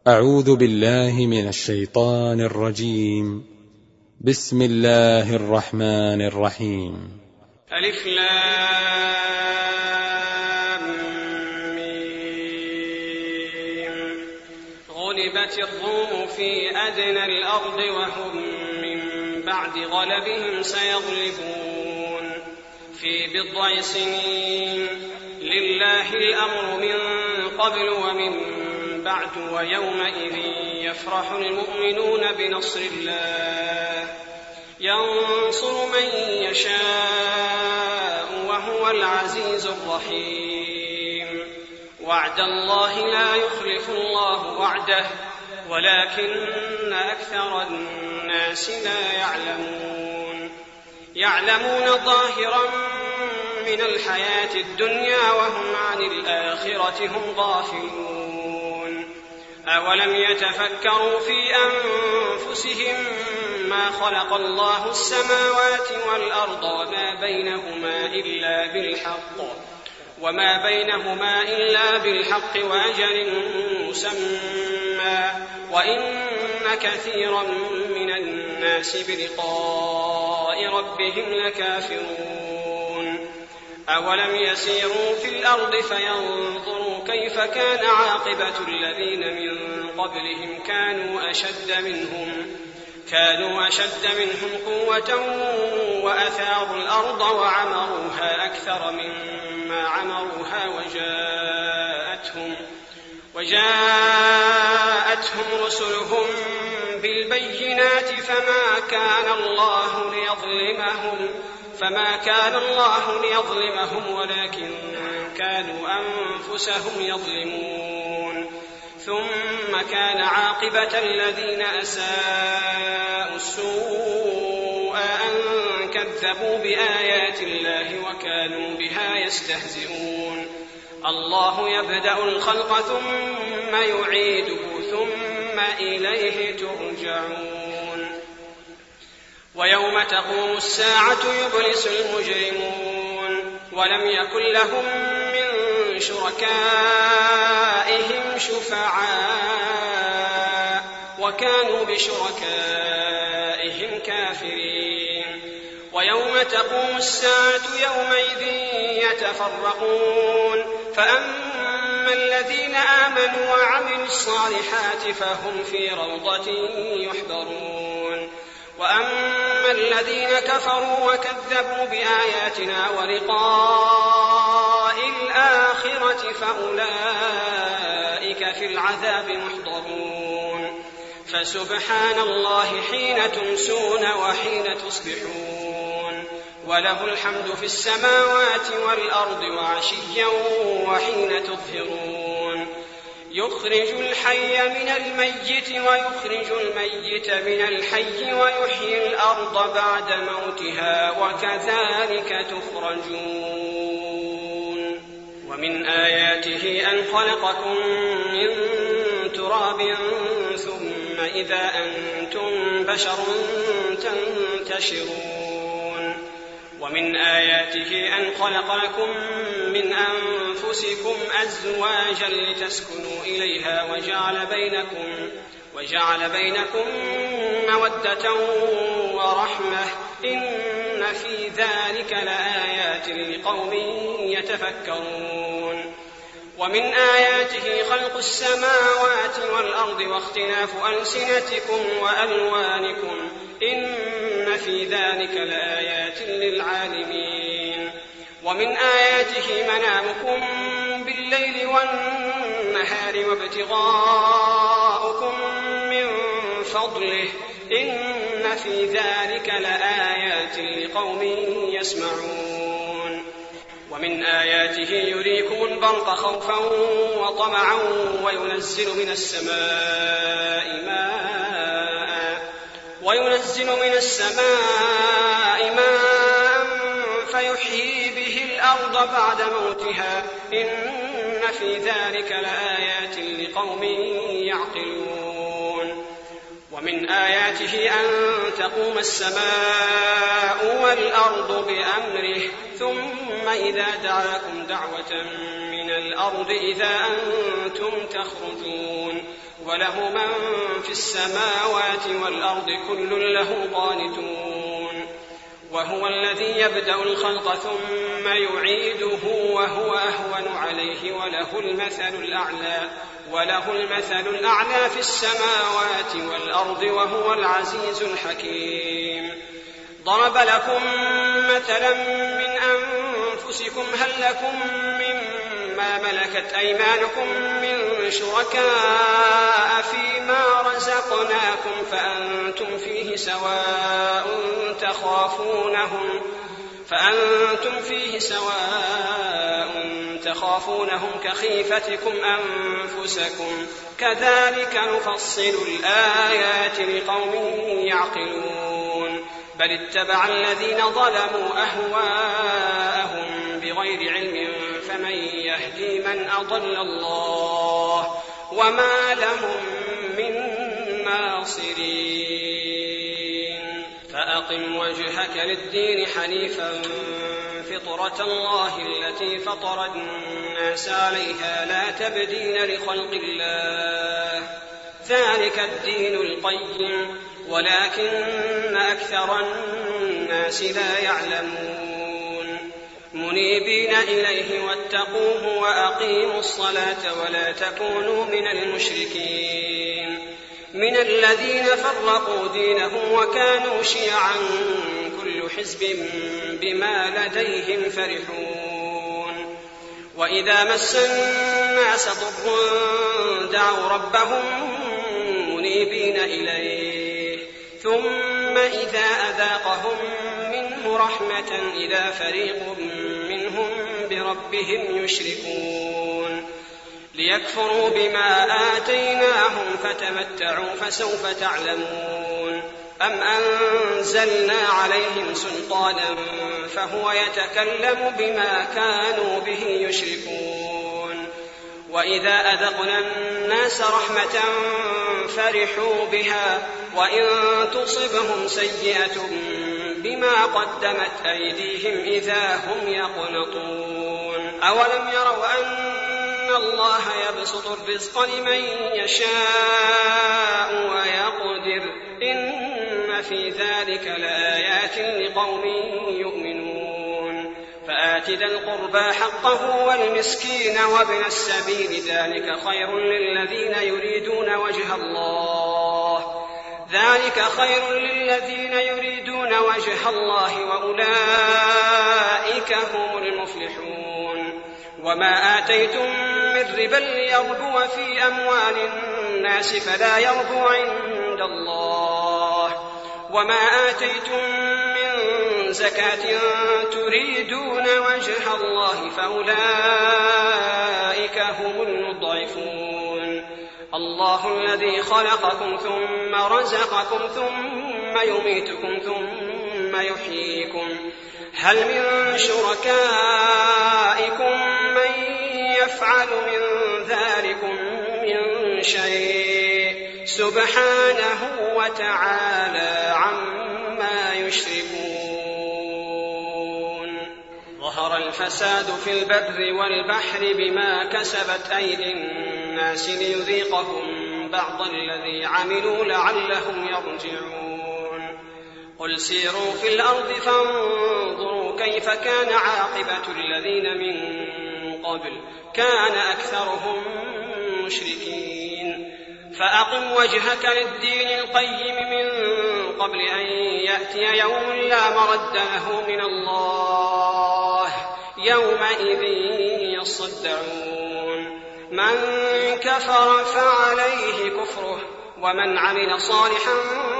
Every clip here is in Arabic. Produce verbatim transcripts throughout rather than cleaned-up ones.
أعوذ بالله من الشيطان الرجيم. بسم الله الرحمن الرحيم. ألف لام ميم. غلبت الروم في أدنى الأرض وهم من بعد غلبهم سيغلبون في بضع سنين. لله الأمر من قبل ومن بعد ويومئذ يفرح المؤمنون بنصر الله ينصر من يشاء وهو العزيز الرحيم. وعد الله لا يخلف الله وعده ولكن أكثر الناس لا يعلمون. يعلمون ظاهرا من الحياة الدنيا وهم عن الآخرة هم غافلون. أولم يتفكروا في أنفسهم ما خلق الله السماوات والأرض وما بينهما إلا بالحق وما بينهما إلا بالحق وأجل مسمى وإن كثيرا من الناس بلقاء ربهم لكافرون. أولم يسيروا في الأرض فينظروا كيف كان عاقبة الذين من قبلهم كانوا أشد منهم كانوا أشد منهم قوة وأثاروا الأرض وعمروها أكثر مما عمروها وجاءتهم وجاءتهم رسلهم بالبينات فما كان الله ليظلمهم فما كان الله ليظلمهم ولكن كانوا أنفسهم يظلمون. ثم كان عاقبة الذين أساءوا السوء أن كذبوا بآيات الله وكانوا بها يستهزئون. الله يبدأ الخلق ثم يعيده ثم إليه ترجعون. ويوم تقوم الساعة يبلس المجرمون ولم يكن لهم من شركائهم شفعاء وكانوا بشركائهم كافرين. ويوم تقوم الساعة يومئذ يتفرقون فأما الذين آمنوا وعملوا الصالحات فهم في روضة يحبرون وأما الذين كفروا وكذبوا بآياتنا ولقاء الآخرة فأولئك في العذاب محضرون. فسبحان الله حين تمسون وحين تصبحون وله الحمد في السماوات والأرض وعشيا وحين تظهرون. يخرج الحي من الميت ويخرج الميت من الحي ويحيي الأرض بعد موتها وكذلك تخرجون. ومن آياته أن خلقكم من تراب ثم إذا أنتم بشر تنتشرون. ومن آياته أن خلق لكم من أنفسكم أزواجا لتسكنوا إليها وجعل بينكم, وجعل بينكم مودة ورحمة إن في ذلك لآيات لقوم يتفكرون. ومن آياته خلق السماوات والأرض واختلاف ألسنتكم وألوانكم إن في ذلك لآيات للعالمين. ومن آياته منامكم بالليل والنهار وابتغاؤكم من فضله إن في ذلك لآيات لقوم يسمعون. ومن آياته يريكم البرق خوفا وطمعا وينزل من السماء ماء وينزل من السماء ماء فيحيي به الأرض بعد موتها إن في ذلك لآيات لقوم يعقلون. ومن آياته أن تقوم السماء والأرض بأمره ثم إذا دعاكم دعوة من الأرض إذا أنتم تخرجون. وله من في السماوات والأرض كل له قانتون وهو الذي يبدأ الخلق ثم يعيده وهو أهون عليه وله المثل الأعلى وله المثل الأعلى في السماوات والأرض وهو العزيز الحكيم. ضرب لكم مثلا من أنفسكم هل لكم مما ملكت أيمانكم من شركاء فيما رزقناكم فأنتم فيه سواء تخافونهم فأنتم فيه سواء تخافونهم كخيفتكم أنفسكم كذلك نفصل الآيات لقوم يعقلون. بل اتبع الذين ظلموا أهواءهم بغير علم فمن يهدي من أضل الله وما لهم من ناصرين. فأقم وجهك للدين حنيفا فطرة الله التي فطر الناس عليها لا تبديل لخلق الله ذلك الدين القيم ولكن أكثر الناس لا يعلمون. منيبين إليه واتقوه وأقيموا الصلاة ولا تكونوا من المشركين من الذين فرقوا دينهم وكانوا شيعا كل حزب بما لديهم فرحون. وإذا مس الناس ضر دعوا ربهم منيبين إليه ثم إذا أذاقهم منه رحمة إذا فريق منهم بربهم يشركون. ليكفروا بما آتيناهم فتمتعوا فسوف تعلمون. أم أنزلنا عليهم سلطانا فهو يتكلم بما كانوا به يشركون. وإذا أذقنا الناس رحمة فرحوا بها وإن تصبهم سيئة بما قدمت أيديهم إذا هم يقنطون. أولم يروا أن الله يبسط الرزق لمن يشاء ويقدر إن في ذلك لآيات لقوم يؤمنون. فآت ذا القربى حقه والمسكين وابن السبيل ذلك خير للذين يريدون وجه الله ذلك خير للذين يريدون وجه الله وأولئك هم المفلحون. وما آتيتم من ربا ليربو في أموال الناس فلا يربو عند الله وما آتيتم من زكاة تريدون وجه الله فأولئك هم المضعفون. الله الذي خلقكم ثم رزقكم ثم يميتكم ثم يحييكم هل من شركائكم من يفعل من ذلكم من شيء سبحانه وتعالى عما يشركون. ظهر الفساد في البر والبحر بما كسبت أيدي الناس ليذيقهم بعض الذي عملوا لعلهم يرجعون. قل سيروا في الأرض فانظروا كيف كان عاقبة الذين من قبل كان أكثرهم مشركين. فأقم وجهك للدين القيم من قبل أن يأتي يوم لا مرد له من الله يومئذ يصدعون. من كفر فعليه كفره ومن عمل صالحا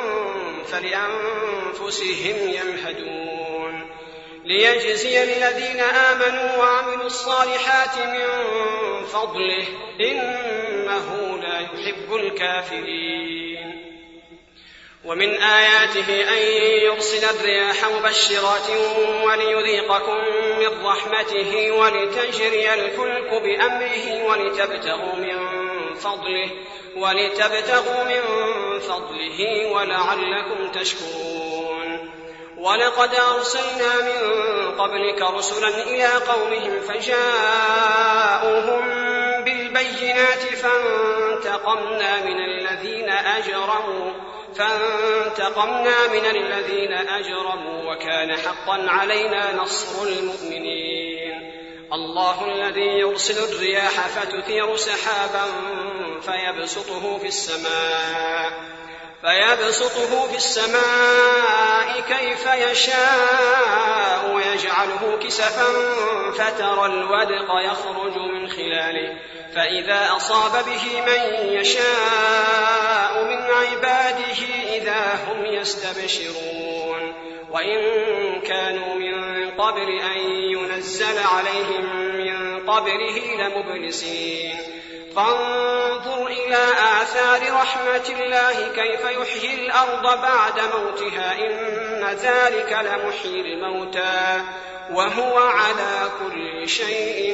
فلأنفسهم يمهدون. ليجزي الذين آمنوا وعملوا الصالحات من فضله إنه لا يحب الكافرين. ومن آياته أن يرسل الرياح مبشرات وليذيقكم من رحمته ولتجري الفلك بأمره ولتبتغوا من فضله ولتبتغوا من فضله ولعلكم تشكرون. ولقد أرسلنا من قبلك رسلا إلى قومهم فجاءوهم بالبينات بالبينات فانتقمنا من الذين أجرموا فانتقمنا من الذين أجرموا وكان حقا علينا نصر المؤمنين. الله الذي يرسل الرياح فتثير سحابا فيبسطه في السماء فيبسطه في السماء كيف يشاء ويجعله كسفا فترى الودق يخرج من خلاله فإذا أصاب به من يشاء من عباده إذا هم يستبشرون. وإن كانوا من قبل أن ينزل عليهم من قبله لمبلسين. فانظر إلى آثار رحمة الله كيف يحيي الأرض بعد موتها إن ذلك لمحيي الموتى وهو على كل شيء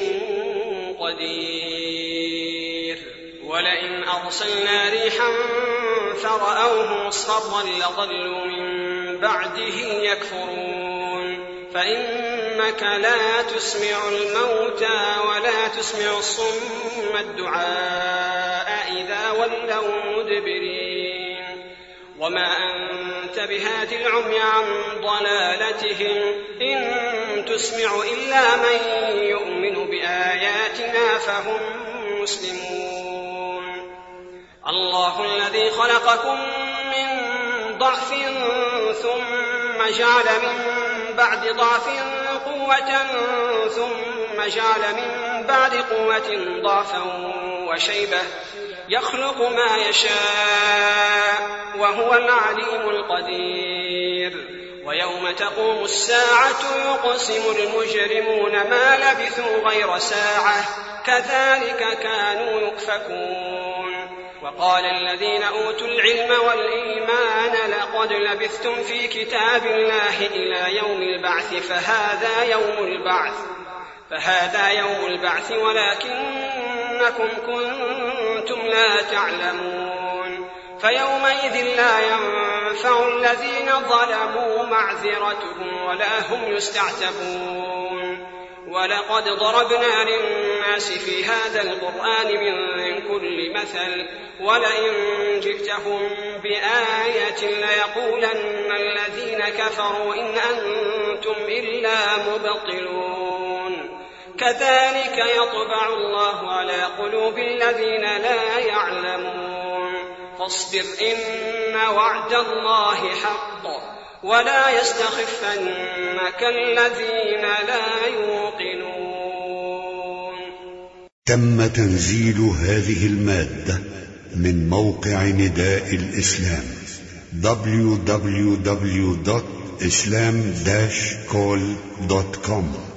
قدير. ولئن أرسلنا ريحا فرأوه مصفرا لظلوا من بعده يكفرون. فإنك لا تسمع الموتى ولا تسمع الصم الدعاء إذا ولوا مدبرين. وما أنت بهاد العمي عن ضلالتهم إن تسمع إلا من يؤمن بآياتنا فهم مسلمون. الله الذي خلقكم من ضعف ثم جعل من بعد ضعف قوة ثم جعل من بعد قوة ضعفا وشيبة يخلق ما يشاء وهو العليم القدير. ويوم تقوم الساعة يقسم المجرمون ما لبثوا غير ساعة كذلك كانوا يؤفكون. وقال الذين أوتوا العلم والإيمان لقد لبثتم في كتاب الله إلى يوم البعث فهذا يوم البعث فهذا يوم البعث ولكنكم كنتم لا تعلمون. فيومئذ لا ينفع الذين ظلموا معذرتهم ولا هم يستعتبون. ولقد ضربنا للناس في هذا القرآن من كل مثل ولئن جئتهم بآية ليقولن الذين كفروا إن أنتم إلا مبطلون. كذلك يطبع الله على قلوب الذين لا يعلمون. فاصبر إن وعد الله حق ولا يستخفنك الذين لا يوقنون. تم تنزيل هذه المادة من موقع نداء الإسلام دبليو دبليو دبليو دوت إسلام داش كول دوت كوم.